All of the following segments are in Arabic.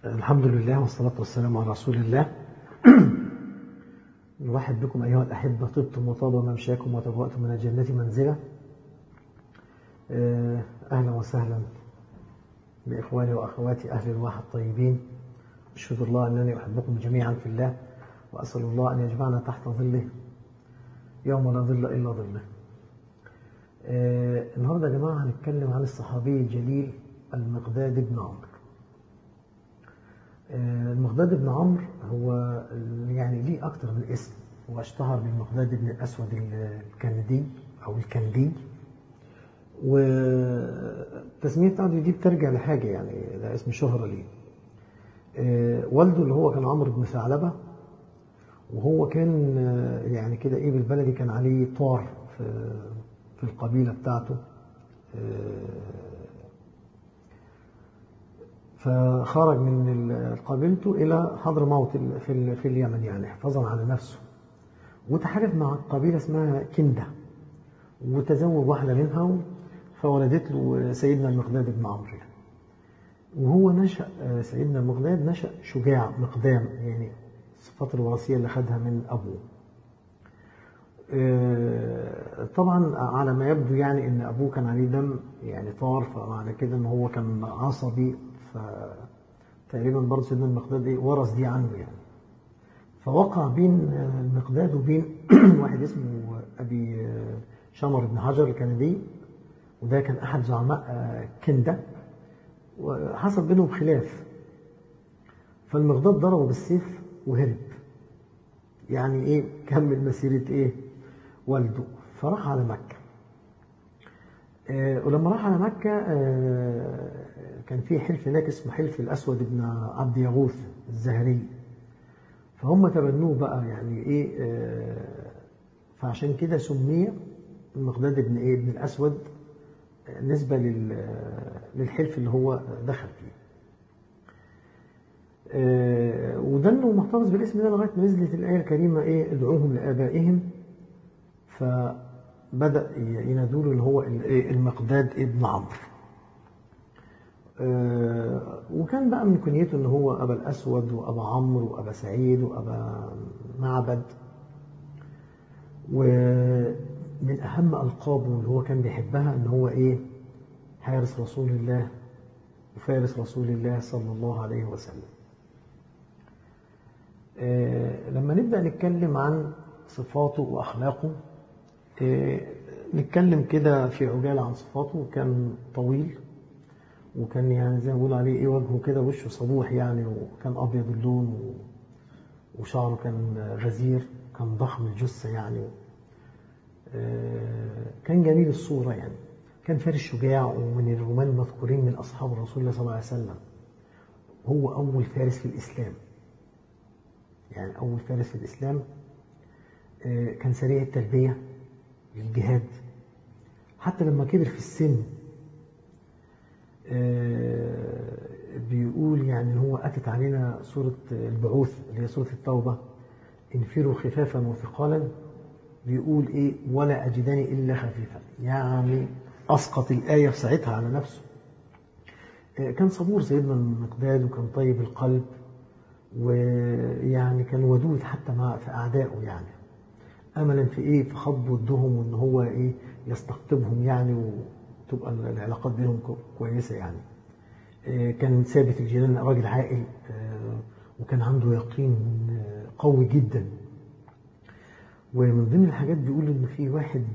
الحمد لله والصلاة والسلام على رسول الله. نرحب بكم أيها الأحبة، طبتم وطاب ممشاكم وتبوأتم من الجنة منزلة. أهلا وسهلا بإخواني وأخواتي أهل الواحة الطيبين. أشهد الله أنني أحبكم جميعا في الله، وأسأل الله أن يجمعنا تحت ظله يوم لا ظل إلا ظله. النهاردة يا جماعة هنتكلم عن الصحابي الجليل المقداد بن عمرو. المقداد بن عمرو هو يعني ليه أكتر من اسم، هو اشتهر بالمقداد بن الأسود الكندي أو الكندي، والتسمية بتاعته دي بترجع لحاجة، يعني ده اسم شهرة ليه. والده اللي هو كان عمرو بن ثعلبة، وهو كان يعني كده ايه بالبلدي كان عليه طار في القبيلة بتاعته. فخرج من قبيلته إلى حضرموت في اليمن، يعني حفاظا على نفسه، وتحالف مع قبيلة اسمها كندة، وتزوج واحدة منها فولدت له سيدنا المقداد بن عمرو. وهو نشأ سيدنا المقداد نشأ شجاع مقدام، يعني الصفات الوراثية اللي خدها من أبوه. طبعا على ما يبدو يعني ان ابوه كان عليه دم يعني طار، فمعنى كده ان هو كان عصبي، فتقريبا برضه سيدنا المقداد ورث دي عنه يعني. فوقع بين المقداد وبين واحد اسمه ابي شمر بن حجر الكندي، وده كان احد زعماء كندة، وحصل بينهم خلاف. فالمقداد ضربه بالسيف وهرب، يعني ايه كمل مسيرة ايه والده، فراح على مكة. ولما راح على مكة كان في حلف هناك اسمه حلف الأسود بن عبد يغوث الزهري، فهم تبنوه بقى يعني ايه. فعشان كده سمي المقداد بن ايه بن الأسود نسبة للحلف اللي هو دخل فيه. وده انه محتفظ بالاسم ده لغاية ما نزلت الآية الكريمة ايه ادعوهم لآبائهم، فبدأ ينادوله اللي هو المقداد ابن عمرو. وكان بقى من كنيته ان هو ابا الاسود وابا عمرو وابا سعيد وابا معبد. ومن اهم القابه اللي هو كان بيحبها ان هو ايه حارس رسول الله وفارس رسول الله صلى الله عليه وسلم. لما نبدأ نتكلم عن صفاته واخلاقه، نتكلم كده في عجالة عن صفاته. كان طويل، وكان يعني زي ما بيقول عليه ايه وجهه كده وشه صبوح يعني، وكان ابيض اللون، وشعره كان غزير، كان ضخم الجثه يعني. كان جميل الصوره يعني، كان فارس شجاع، ومن الرومان المذكورين من اصحاب رسول الله صلى الله عليه وسلم. هو اول فارس في الاسلام، يعني اول فارس في الاسلام. كان سريع التلبيه للجهاد، حتى لما كبر في السن بيقول يعني هو أتت علينا سورة البعوث اللي هي سورة التوبة، انفروا خفافا وثقالا. بيقول إيه ولا أجدني إلا خفيفا، يعني أسقط الآية في ساعتها على نفسه. كان صبور سيدنا المقداد، وكان طيب القلب، ويعني كان ودود حتى مع في أعدائه، يعني أملا في إيه في خض ودهم، وإن هو إيه يستقطبهم يعني، وتبقى العلاقات بينهم كويسة يعني. كان ثابت الجنان، راجل عاقل، وكان عنده يقين قوي جدا. ومن ضمن الحاجات بيقول ان في واحد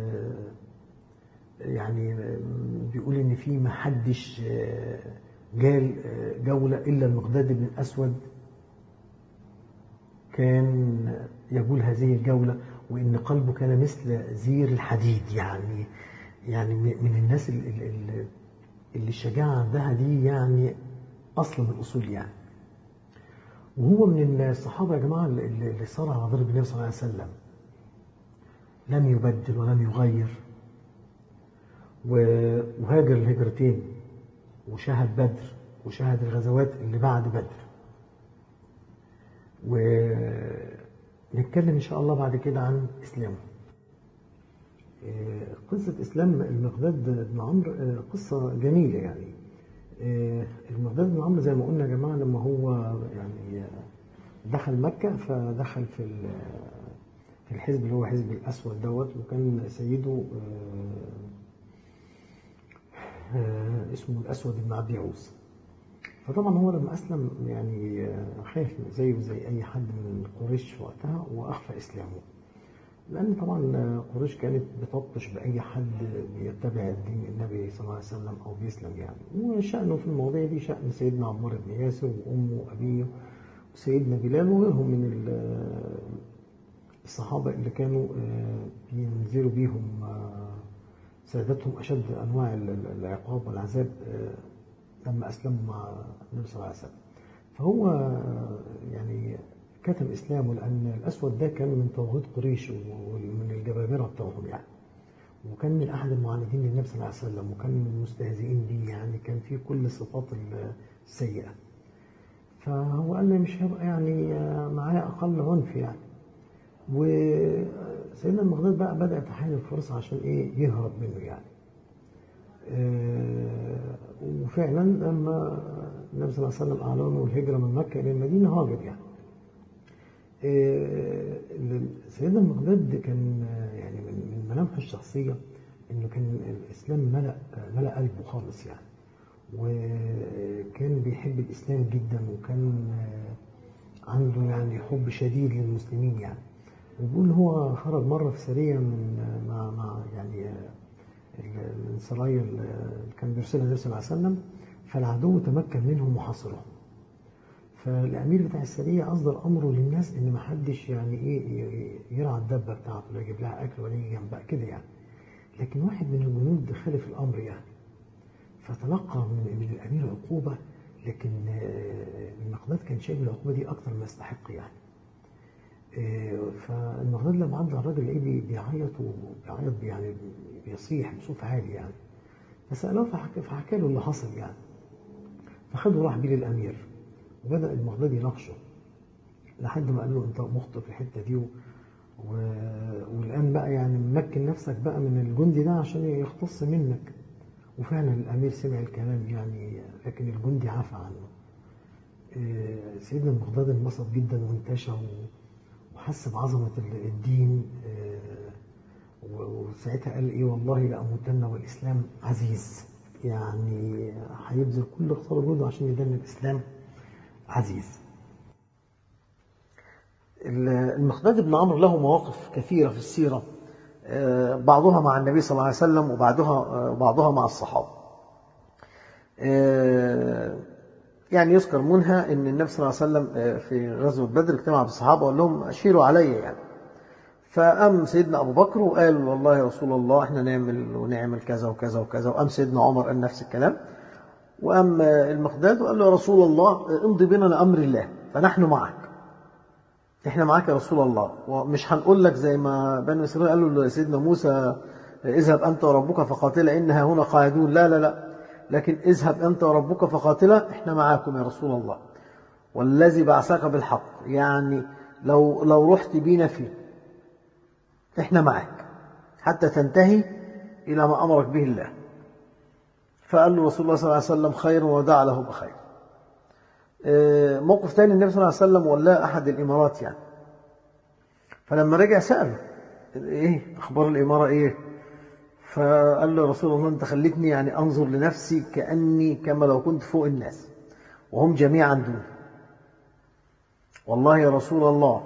يعني بيقول ان في ما حدش جال جولة الا المقداد بن الاسود كان يقول هذه الجولة، وان قلبه كان مثل زير الحديد، يعني من الناس اللي الشجاعة عندها دي يعني أصل من الأصول يعني. وهو من الصحابة يا جماعة اللي صار على ضرب النبي صلى الله عليه وسلم، لم يبدل ولم يغير، وهاجر الهجرتين، وشاهد بدر، وشاهد الغزوات اللي بعد بدر. ونتكلم إن شاء الله بعد كده عن إسلامه. قصة إسلام المقداد بن عمرو قصة جميلة يعني. المقداد بن عمرو زي ما قلنا يا جماعة، لما هو يعني دخل مكة، فدخل في الحزب اللي هو حزب الأسود دوت، وكان سيده اسمه الأسود بن عبد يعوز. فطبعا هو لما أسلم يعني خاف زيه زي أي حد من قريش في وقتها، وأخفى إسلامه، لأن طبعا قريش كانت بتبطش بأي حد بيتبع الدين النبي صلى الله عليه وسلم أو بيسلم يعني. وشأنه في المواضيع دي شأن سيدنا عمار بن ياسر وأمه وأبيه وسيدنا بلال وغيرهم من الصحابة اللي كانوا بينزلوا بيهم سادتهم أشد أنواع العقاب والعذاب لما أسلموا مع النبي صلى الله عليه وسلم. فهو يعني كتم إسلامه، لأن الأسود ده كان من طواغيت قريش ومن الجبابرة بتوعهم يعني، وكان من أحد المعاندين للنبي صلى الله عليه وسلم، وكان من المستهزئين بيه يعني، كان فيه كل الصفات السيئة. فهو قال لي مش هيبقى يعني معايا أقل عنف يعني. وسيدنا المقداد بقى بدأ يتحايل الفرصة عشان إيه يهرب منه يعني. وفعلا لما النبي صلى الله عليه وسلم أعلنوا الهجرة من مكة إلى المدينة هاجر يعني. سيدنا المقداد كان يعني من ملامحه الشخصية إنه كان الإسلام ملأ قلبه خالص يعني، وكان بيحب الإسلام جدا، وكان عنده يعني حب شديد للمسلمين يعني. وبيقول هو خرج مرة في سرية مع يعني من سرايا اللي كان بيرسلها النبي صلى الله عليه وسلم، فالعدو تمكن منهم وحاصرهم. فالأمير بتاع السرية أصدر أمره للناس إن ما حدش يعني إيه يرعى الدبة بتاعته، لا يجيب لها أكل ولا يجي جنبها كده يعني. لكن واحد من الجنود خالف الأمر يعني، فتلقى من الأمير عقوبة، لكن المقداد كان شايف العقوبة دي أكتر ما يستحق يعني. فالمقداد لما عدى الراجل لقيه بيعيط يعني بيصيح بصوت عالي يعني. فسألوه فحكى له اللي حصل يعني. فخده وراح بيه للأمير، وبدأ المقداد يناقشه لحد ما قال له أنت مخطئ في الحتة دي، والآن بقى يعني ممكن نفسك بقى من الجندي ده عشان يختص منك. وفعلا الأمير سمع الكلام يعني، لكن الجندي عفى عنه. سيدنا المقداد انبسط جدا وانتشى وحس بعظمة الدين، وساعتها قال إيه والله لأموتن والإسلام عزيز، يعني هيبذل كل قصارى جهده عشان يدل الإسلام عزيز. المقداد بن عمرو له مواقف كثيرة في السيرة، بعضها مع النبي صلى الله عليه وسلم وبعضها مع الصحابة. يعني يذكر منها ان النبي صلى الله عليه وسلم في غزوة بدر اجتمع بالصحابة وقال لهم اشيروا علي يعني. فقام سيدنا ابو بكر وقال والله يا رسول الله احنا نعمل كذا وكذا وكذا، وقام سيدنا عمر قال نفس الكلام، وقام المقداد وقال له يا رسول الله امضي بنا لامر الله فنحن معك، احنا معاك يا رسول الله، ومش هنقول لك زي ما بني اسرائيل قالوا لسيدنا موسى اذهب انت وربك فقاتلا انها هنا قاعدون، لا لا لا، لكن اذهب انت وربك فقاتلا احنا معاكم يا رسول الله، والذي بعثك بالحق، يعني لو رحت بينا فيه احنا معاك حتى تنتهي الى ما امرك به الله. فقال له رسول الله صلى الله عليه وسلم خير ودعا له بخير. موقف تاني النبي صلى الله عليه وسلم ولا أحد الإمارات يعني، فلما رجع سأله إيه أخبار الإمارة إيه؟ فقال له رسول الله أنت خلتني يعني أنظر لنفسي كما لو كنت فوق الناس وهم جميعا دون. والله يا رسول الله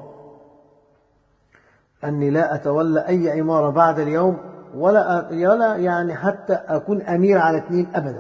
أني لا أتولى أي إمارة بعد اليوم ولا يعني حتى أكون أمير على 2 أبدا.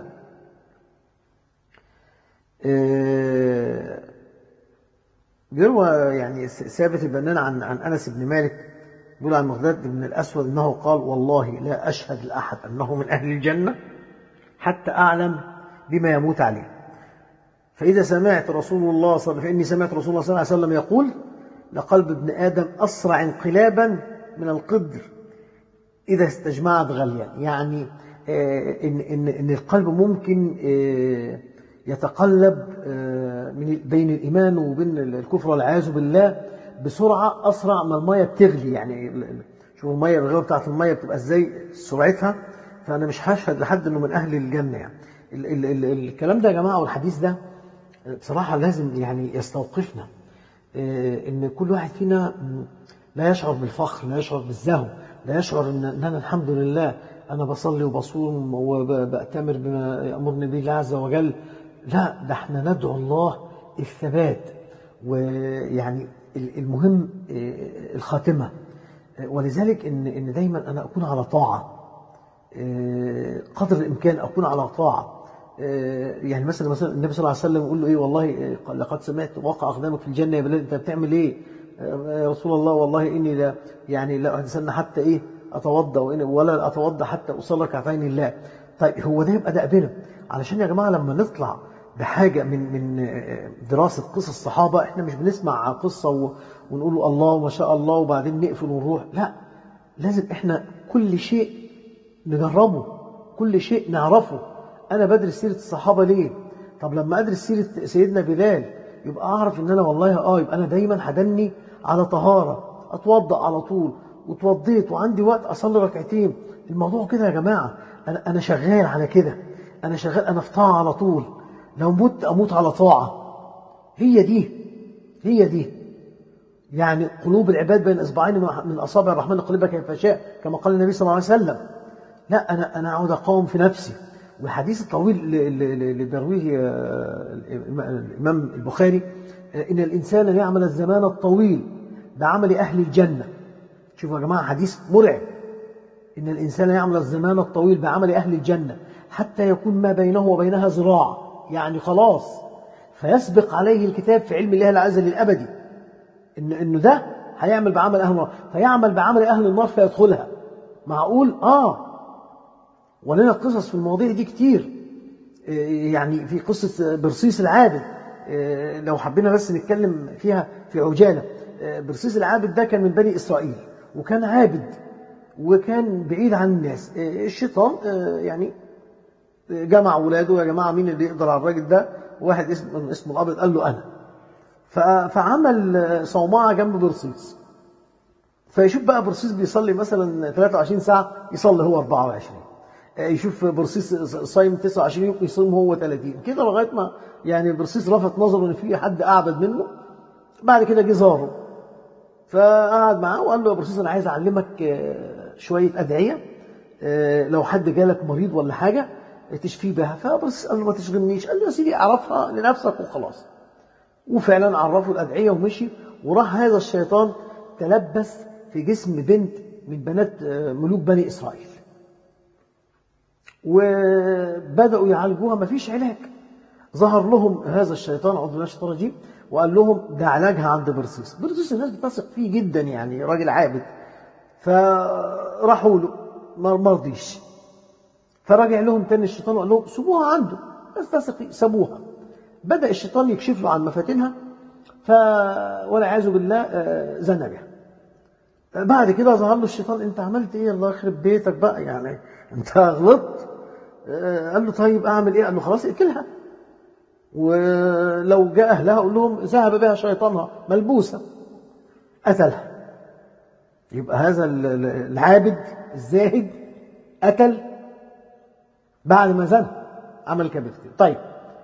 بيروى يعني ثابت البنان عن أنس بن مالك يقول عن مقداد بن الأسود أنه قال والله لا أشهد لأحد أنه من أهل الجنة حتى أعلم بما يموت عليه، فإني سمعت رسول الله صلى الله عليه وسلم يقول لقلب ابن آدم أسرع انقلابا من القدر إذا استجمعت غليا، يعني إن القلب ممكن يتقلب بين الإيمان وبين الكفر والعياذ بالله بسرعة أسرع ما المية بتغلي. يعني شوفوا المية، الغلوة بتاعت المية بتبقى إزاي سرعتها. فأنا مش هشهد لحد إنه من أهل الجنة يعني، الكلام ده يا جماعة والحديث ده بصراحة لازم يعني يستوقفنا، إن كل واحد فينا لا يشعر بالفخر، لا يشعر بالزهو، لا يشعر إن أنا الحمد لله أنا بصلي وبصوم وبأتمر بما يأمرني به الله عز وجل. لا، ده احنا ندعو الله الثبات، ويعني المهم الخاتمة. ولذلك إن دايما أنا أكون على طاعة، قدر الإمكان أكون على طاعة. يعني مثلا النبي صلى الله عليه وسلم يقول له إيه، والله لقد سمعت وقع أقدامك في الجنة يا بلال، أنت بتعمل إيه يا رسول الله؟ والله إني لا يعني لا أتسنى حتى إيه أتوضأ، ولا أتوضأ حتى أصلي ركعتين لله. طيب هو ده يبقى دأبنا، علشان يا جماعة لما نطلع بحاجة من دراسة قصص الصحابة، إحنا مش بنسمع قصة ونقول الله ما شاء الله وبعدين نقفل ونروح. لا، لازم إحنا كل شيء نجربه، كل شيء نعرفه. أنا بدرس سيرة الصحابة ليه؟ طب لما أدرس سيرة سيدنا بلال يبقى أعرف إن أنا والله يبقى أنا دايما حدني على طهارة، أتوضأ على طول، وتوضيت وعندي وقت أصلي ركعتين. الموضوع كده يا جماعة، أنا شغال على كده، أنا شغال، أنا في طاعة على طول. لو مت أموت على طاعة. هي دي يعني قلوب العباد بين إصبعين من أصابع الرحمن يقلبها كيف يشاء، كما قال النبي صلى الله عليه وسلم. لا، أنا أقعد أقاوم في نفسي. والحديث الطويل اللي بيرويه الإمام البخاري، إن الإنسان يعمل الزمان الطويل بعمل أهل الجنة. شوفوا يا جماعة، حديث مرعب. إن الإنسان يعمل الزمان الطويل بعمل أهل الجنة حتى يكون ما بينه وبينها ذراع، يعني خلاص، فيسبق عليه الكتاب في علم الله العز الأبدي إنه ده هيعمل بعمل أهل النار، فيعمل بعمل أهل النار فيدخلها. معقول؟ ولنا قصص في المواضيع دي كتير. يعني في قصة برصيس العابد، لو حبينا بس نتكلم فيها في عجالة. برصيس العابد ده كان من بني إسرائيل، وكان عابد، وكان بعيد عن الناس. الشيطان يعني جمع ولاده، يا جماعة مين اللي يقدر على الراجل ده؟ واحد اسمه الأبيض قال له أنا. فعمل صومعة جنب برصيس، فيشوف بقى برصيس بيصلي مثلا 23 ساعة، يصلي هو 24. يشوف برصيس صايم 29 يوم، يصوم هو 30 كده، لغاية ما يعني برصيس لفت نظره إن في حد أعبد منه. بعد كده جه زاره، فقعد معاه وقال له يا برصيس أنا عايز أعلمك شوية أدعية، لو حد جالك مريض ولا حاجة تشفيه بها. فبرصيس قال له ما تشغلنيش، قال له يا سيدي أعرفها لنفسك وخلاص. وفعلا عرفوا الأدعية ومشي. وراح هذا الشيطان تلبس في جسم بنت من بنات ملوك بني إسرائيل، وبدأوا يعالجوها، ما فيش علاج. ظهر لهم هذا الشيطان، أعوذ بالله من الشيطان الرجيم، وقال لهم ده علاجها عند برصيص. برصيص الناس بتثق فيه جدا، يعني راجل عابد. فراحوا له، ما رضيش. فرجع لهم تاني الشيطان وقال لهم سيبوها عنده، بس تثق فيه. سابوها. بدأ الشيطان يكشف له عن مفاتنها، والعياذ بالله زنى بها. بعد كده ظهر له الشيطان، انت عملت ايه؟ الله يخرب بيتك بقى، يعني انت غلطت. قال له طيب اعمل ايه؟ قال له خلاص اقتلها، ولو جاء اهلها قول لهم ذهب بها شيطانها ملبوسه. قتلها. يبقى هذا العابد الزاهد قتل بعد ما زنى، عمل كبير. طيب،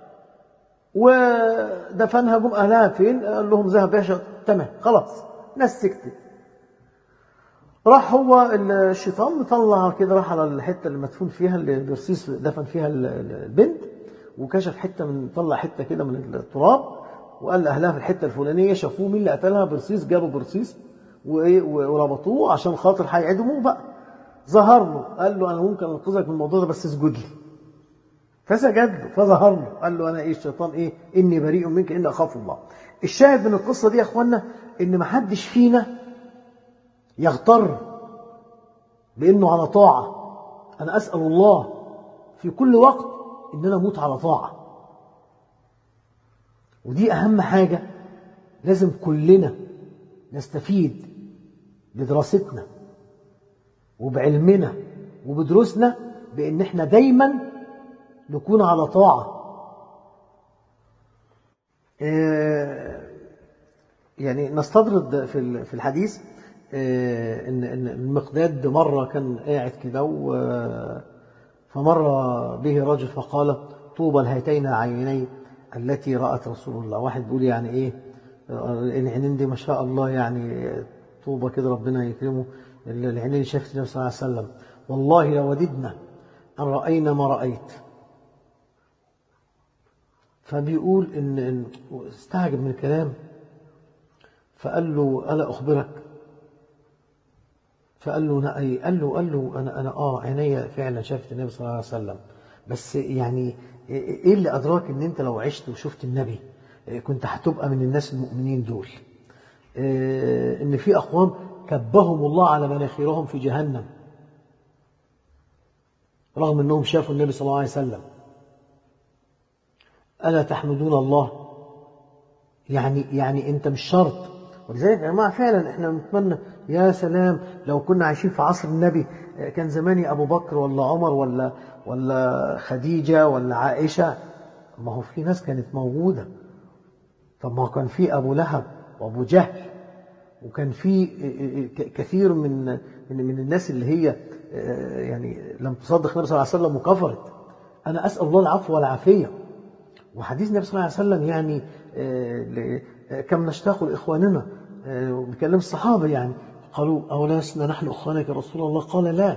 ودفنها. جم اهلها فين؟ قال لهم ذهب بها شيطانها. تمام، خلاص، ناس سكتت. راح هو الشيطان مطلع كده، راح على الحته اللي مدفون فيها، اللي برصيص دفن فيها البنت، وكشف حته طلع حته كده من التراب، وقال لاهلها في الحته الفلانيه. شافوه مين اللي قتلها؟ برصيص. جابوا برصيص وربطوه عشان خاطر هيعدموه بقى. ظهر له، قال له انا ممكن انقذك من الموضوع ده، بس اسجد لي. فسجد له. فظهر له، قال له انا ايه الشيطان ايه؟ اني بريء منك اني اخاف الله. الشاهد من القصه دي يا اخوانا ان ما حدش فينا يغتر بأنه على طاعة. أنا أسأل الله في كل وقت إن أنا أموت على طاعة، ودي أهم حاجة. لازم كلنا نستفيد بدراستنا وبعلمنا وبدروسنا بأن احنا دايما نكون على طاعة. يعني نستطرد في الحديث إن المقداد مرة كان قاعد كده، فمر به رجل فقال طوبى لهاتين العينين التي رأت رسول الله. واحد بيقول يعني إيه العينين دي ما شاء الله، يعني طوبى كده ربنا يكرمه، العينين اللي شافت النبي صلى الله عليه وسلم، والله لوددنا أن رأينا ما رأيت. فبيقول إن استعجب من الكلام، فقال له ألا أخبرك؟ فقال له قال له أنا عيني فعلا شافت النبي صلى الله عليه وسلم، بس يعني إيه اللي أدراك إن أنت لو عشت وشفت النبي كنت هتبقى من الناس المؤمنين دول؟ إن في أقوام كبهم الله على مناخيرهم في جهنم رغم أنهم شافوا النبي صلى الله عليه وسلم. ألا تحمدون الله؟ يعني أنت مش شرط. ولذلك يا جماعة فعلا احنا نتمنى يا سلام لو كنا عايشين في عصر النبي، كان زماني أبو بكر ولا عمر ولا خديجة ولا عائشة. ما هو في ناس كانت موجودة. طب ما كان في أبو لهب وأبو جهل، وكان في كثير من الناس اللي هي يعني لم تصدق النبي صلى الله عليه وسلم وكفرت. أنا أسأل الله العفو والعافية. وحديث النبي صلى الله عليه وسلم يعني كم نشتاق لإخواننا، وبيكلم الصحابة يعني قالوا أولا لسنا نحن إخوانك يا رسول الله؟ قال لا،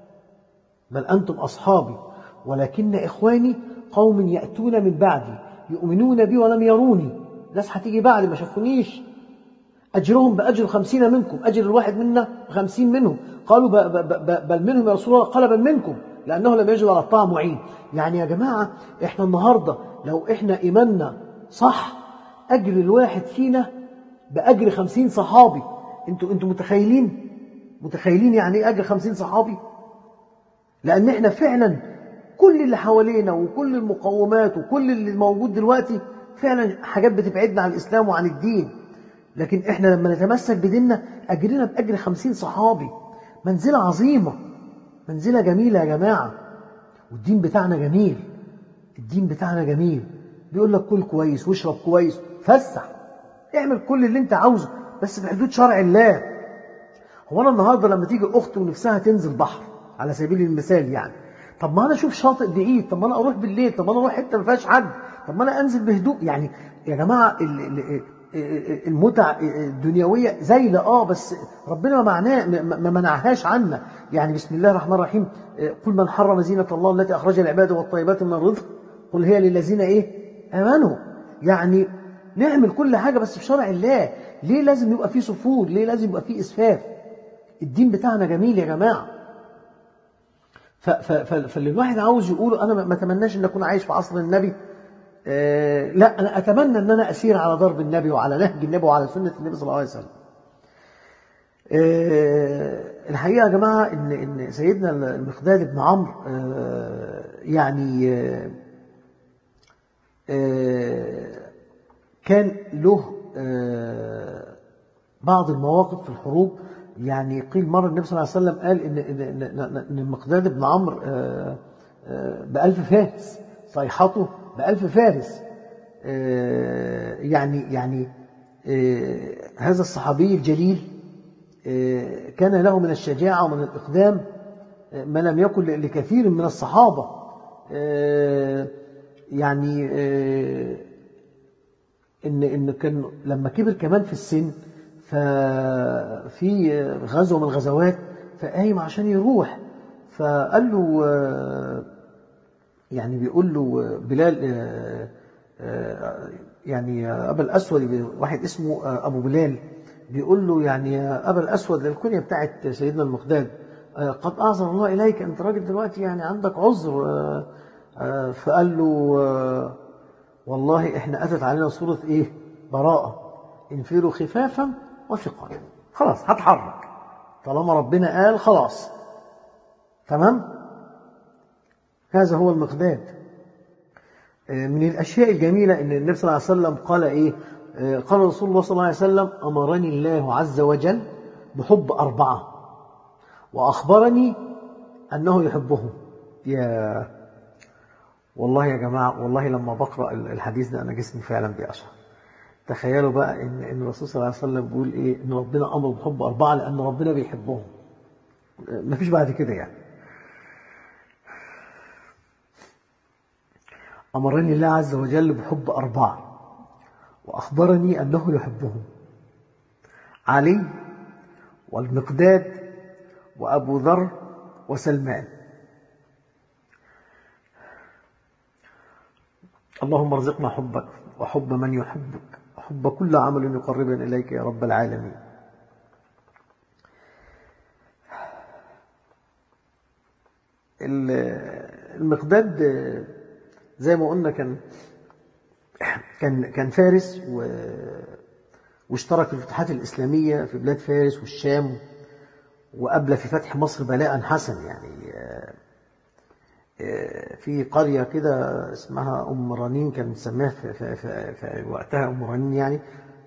بل أنتم أصحابي، ولكن إخواني قوم يأتون من بعدي يؤمنون بي ولم يروني. ناس هتيجي بعد ما شافونيش، أجرهم بأجر 50 منكم، أجر الواحد منا 50 منهم. قالوا بل منهم يا رسول الله؟ قال بل منكم، لأنه لم يجد على الطاعة معين. يعني يا جماعة إحنا النهاردة لو إحنا إيماننا صح، أجر الواحد فينا بأجر 50 صحابي. انتوا متخيلين يعني إيه أجر 50 صحابي؟ لأن إحنا فعلا كل اللي حوالينا وكل المقومات وكل اللي موجود دلوقتي فعلا حاجات بتبعدنا عن الإسلام وعن الدين، لكن إحنا لما نتمسك بديننا أجرنا بأجر 50 صحابي. منزلة عظيمة، منزلة جميلة يا جماعة. والدين بتاعنا جميل، الدين بتاعنا جميل. بيقول لك كل كويس واشرب كويس، فسح، اعمل كل اللي انت عاوزه بس في حدود شرع الله. هو انا النهارده لما تيجي اخت ونفسها تنزل بحر على سبيل المثال يعني، طب ما انا اشوف شاطئ بعيد، طب ما انا اروح بالليل، طب ما انا اروح حته ما فيهاش حد، طب ما انا انزل بهدوء. يعني يا جماعه المتع الدنيويه زايله بس ربنا ما منعهاش عنا. يعني بسم الله الرحمن الرحيم، قل من حرم زينة الله التي أخرج العباد والطيبات من الرزق قل هي للذين آمنوا. يعني نعمل كل حاجة بس في شرع الله. ليه لازم يبقى فيه سفور؟ ليه لازم يبقى فيه إسفاف؟ الدين بتاعنا جميل يا جماعة. فاللي الواحد عاوز يقوله، أنا ما أتمناش أن أكون عايش في عصر النبي، لا، أنا أتمنى أن أنا أسير على ضرب النبي وعلى نهج النبي وعلى سنة النبي صلى الله عليه وسلم. الحقيقة يا جماعة إن سيدنا المقداد بن عمرو يعني كان له بعض المواقف في الحروب. يعني قيل مرة النبي صلى الله عليه وسلم قال إن المقداد بن عمرو ب1000 فارس، صيحته ب1000 فارس. يعني هذا الصحابي الجليل كان له من الشجاعة ومن الإقدام ما لم يكن لكثير من الصحابة. يعني إن كان لما كبر كمان في السن، ففي غزوة من الغزوات فقايم عشان يروح، فقال له يعني بيقول له بلال يعني أبا الأسود، واحد اسمه أبو بلال، بيقول له يعني يا أبا الأسود، للكنية بتاعت سيدنا المقداد، قد أعذر الله إليك، أنت راجل دلوقتي يعني عندك عذر. فقال له والله إحنا أتت علينا صورة براءة، انفروا خفافا وثقالا. خلاص هتحرك طالما ربنا قال، خلاص تمام. هذا هو المقداد. من الأشياء الجميلة إن النبي صلى الله عليه وسلم قال قال رسول الله صلى الله عليه وسلم أمرني الله عز وجل بحب 4 وأخبرني أنه يحبهم. والله يا جماعة، والله لما بقرأ الحديث ده أنا جسمي فعلا بيقشعر. تخيلوا بقى إن الرسول صلى الله عليه وسلم بيقول إن ربنا أمر بحب 4 لأن ربنا بيحبهم. مفيش بعد كده يعني. أمرني الله عز وجل بحب أربعة وأخبرني أنه يحبهم: علي والمقداد وأبو ذر وسلمان. اللهم ارزقنا حبك وحب من يحبك وحب كل عمل يقربنا إليك يا رب العالمين. المقداد زي ما قلنا كان فارس واشترك في الفتوحات الإسلامية في بلاد فارس والشام، وقبل في فتح مصر بلاء حسن. يعني في قرية كده اسمها أم رنين، كان مسميها في وقتها أم رنين، يعني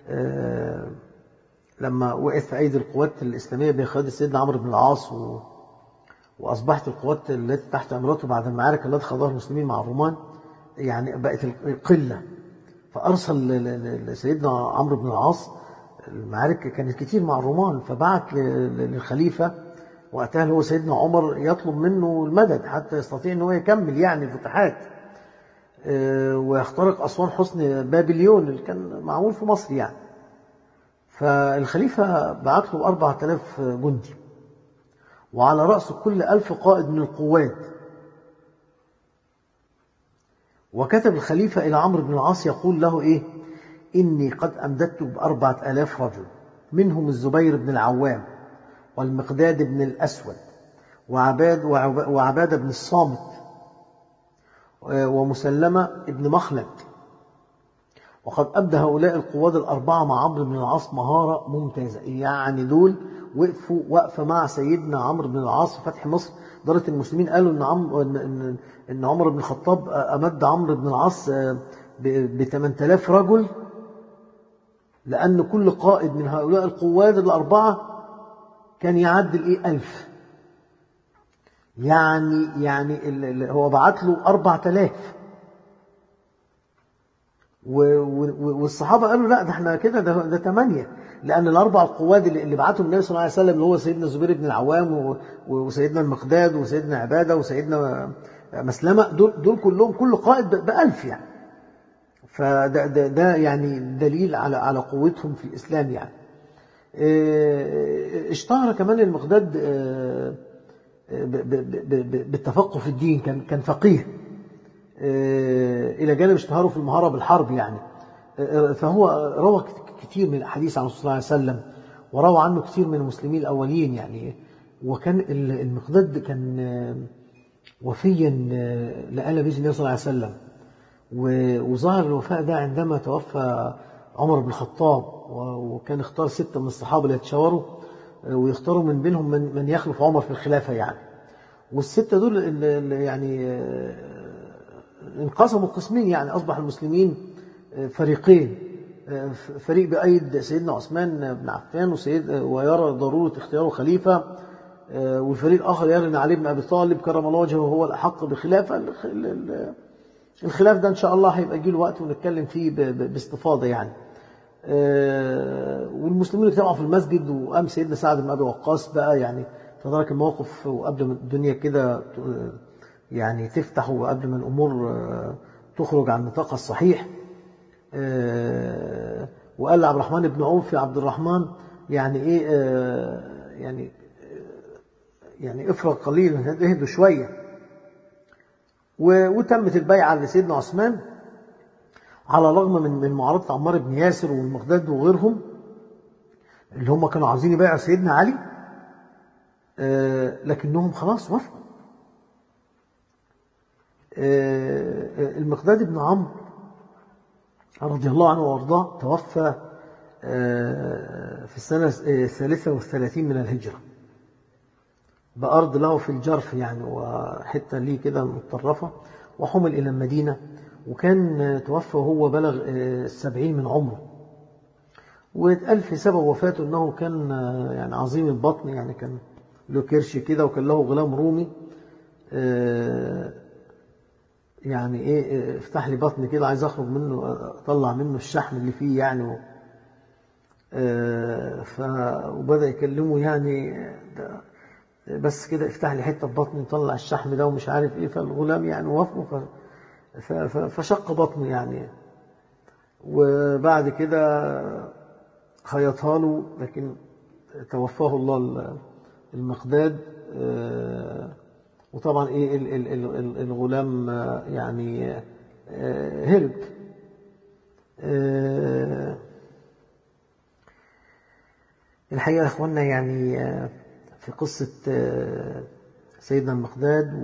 لما وقف في أيدي القوات الإسلامية بقيادة سيدنا عمرو بن العاص، وأصبحت القوات التي تحت أمرته بعد المعارك التي خاضها المسلمين مع الرومان يعني بقت القلة، فأرسل لسيدنا عمرو بن العاص. المعارك كانت كتير مع الرومان، فبعت للخليفة وقتها اللي هو سيدنا عمر يطلب منه المدد حتى يستطيع أنه يكمل يعني الفتوحات ويخترق أسوار حصن بابليون اللي كان معمول في مصر يعني. فالخليفة بعت له 4000 جندي، وعلى رأس كل 1000 قائد من القوات. وكتب الخليفة إلى عمرو بن العاص يقول له إيه: إني قد أمددت ب4000 رجل، منهم الزبير بن العوام والمقداد بن الأسود وعباد بن الصامت ومسلمة بن مخلد. وقد أبدى هؤلاء القواد الأربعة مع عمرو بن العاص مهارة ممتازة. يعني دول وقفوا وقفة مع سيدنا عمرو بن العاص في فتح مصر، درجة المسلمين قالوا إن عمر بن الخطاب أمد عمرو بن العاص ب8000 رجل، لأن كل قائد من هؤلاء القواد الأربعة كان يعدل 1000. يعني هو بعت له 4000، والصحابة قالوا لا، ده احنا كده ده 8، لأن الأربع القواد اللي بعتهم النبي صلى الله عليه وسلم اللي هو سيدنا الزبير بن العوام وسيدنا المقداد وسيدنا عبادة وسيدنا مسلمة، دول كلهم كل قائد ب1000 يعني. فده يعني دليل على قوتهم في الإسلام يعني. اشتهر كمان المقداد بالتفقه في الدين، كان فقيه إلى جانب اشتهاره في المهارة بالحرب يعني. فهو روى كتير من الأحاديث عن صلى الله عليه وسلم، وروى عنه كتير من المسلمين الأولين يعني. وكان المقداد كان وفيا لآل بيت النبي صلى الله عليه وسلم، وظهر الوفاء ده عندما توفى عمر بن الخطاب، وكان اختار 6 من الصحابة اللي يتشاوروا ويختاروا من بينهم من يخلف عمر في الخلافة يعني. وال6 دول اللي يعني انقسموا قسمين، يعني أصبح المسلمين فريقين: فريق بأيد سيدنا عثمان بن عفان ويرى ضرورة اختياره خليفة، والفريق الآخر يرى أن علي بن أبي طالب كرم الله وجهه هو الأحق بخلافة. الخلاف ده إن شاء الله هيبقى جيل وقت ونتكلم فيه باستفاضة يعني. والمسلمين اجتمعوا في المسجد، وقام سيدنا سعد بن أبي وقاص بقى يعني تدارك الموقف، وقبل ما الدنيا كده يعني تفتح، وقبل ما الأمور تخرج عن نطاقها الصحيح، وقال لعبد الرحمن بن عوف: يا عبد الرحمن يعني إيه يعني افرغ قليلا، اهدوا شوية. وتمت البيعة لسيدنا عثمان على الرغم من معارضة عمار بن ياسر والمقداد وغيرهم اللي هم كانوا عاوزين يبايعوا سيدنا علي، لكنهم خلاص وافقوا. المقداد بن عمرو رضي الله عنه وارضاه توفى في السنة 33 من الهجرة بأرض له في الجرف يعني، وحتة ليه كده متطرفة، وحمل إلى المدينة. وكان توفى وهو بلغ 70 من عمره. واتقال في سبب وفاته أنه كان يعني عظيم البطن، يعني كان له كرش كده، وكان له غلام رومي يعني ايه: افتح لي بطني كده عايز اخرج منه، اطلع منه الشحم اللي فيه يعني. وبدأ يكلمه يعني بس كده: افتح لي حته في بطني طلع الشحم ده ومش عارف ايه. فالغلام يعني وافقه، فشق بطنه يعني. وبعد كده خيطها له، لكن توفاه الله المقداد. وطبعا ايه الغلام يعني هرب. الحقيقة يا اخوانا يعني في قصة سيدنا المقداد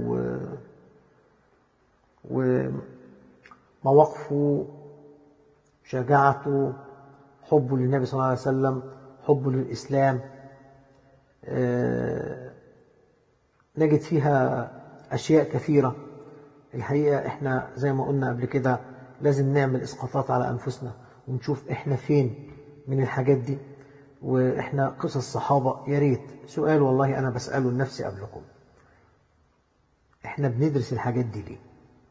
ومواقفه، شجاعته، حبه للنبي صلى الله عليه وسلم، حبه للإسلام، نجد فيها أشياء كثيرة. الحقيقة إحنا زي ما قلنا قبل كده لازم نعمل إسقاطات على أنفسنا ونشوف إحنا فين من الحاجات دي. وإحنا قصص صحابة، يا ريت سؤال والله أنا بسأله لنفسي قبلكم، إحنا بندرس الحاجات دي ليه؟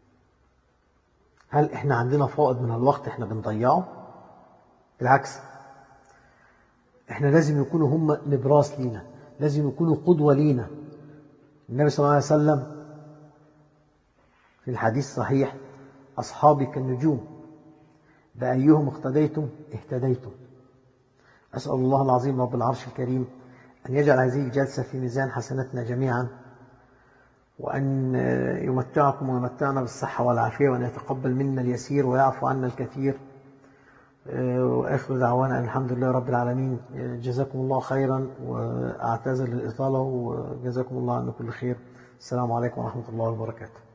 هل إحنا عندنا فائض من الوقت إحنا بنضيعه؟ بالعكس، إحنا لازم يكونوا هم نبراس لينا، لازم يكونوا قدوة لينا. النبي صلى الله عليه وسلم في الحديث الصحيح: أصحابي كالنجوم بأيهم اقتديتم اهتديتم. أسأل الله العظيم رب العرش الكريم أن يجعل هذه الجلسة في ميزان حسناتنا جميعا، وأن يمتعكم ويمتعنا بالصحة والعافية، وأن يتقبل منا اليسير ويعفو عنا الكثير. وآخر دعوانا الحمد لله رب العالمين. جزاكم الله خيرا، وأعتذر للإطالة، وجزاكم الله عنا كل خير. السلام عليكم ورحمة الله وبركاته.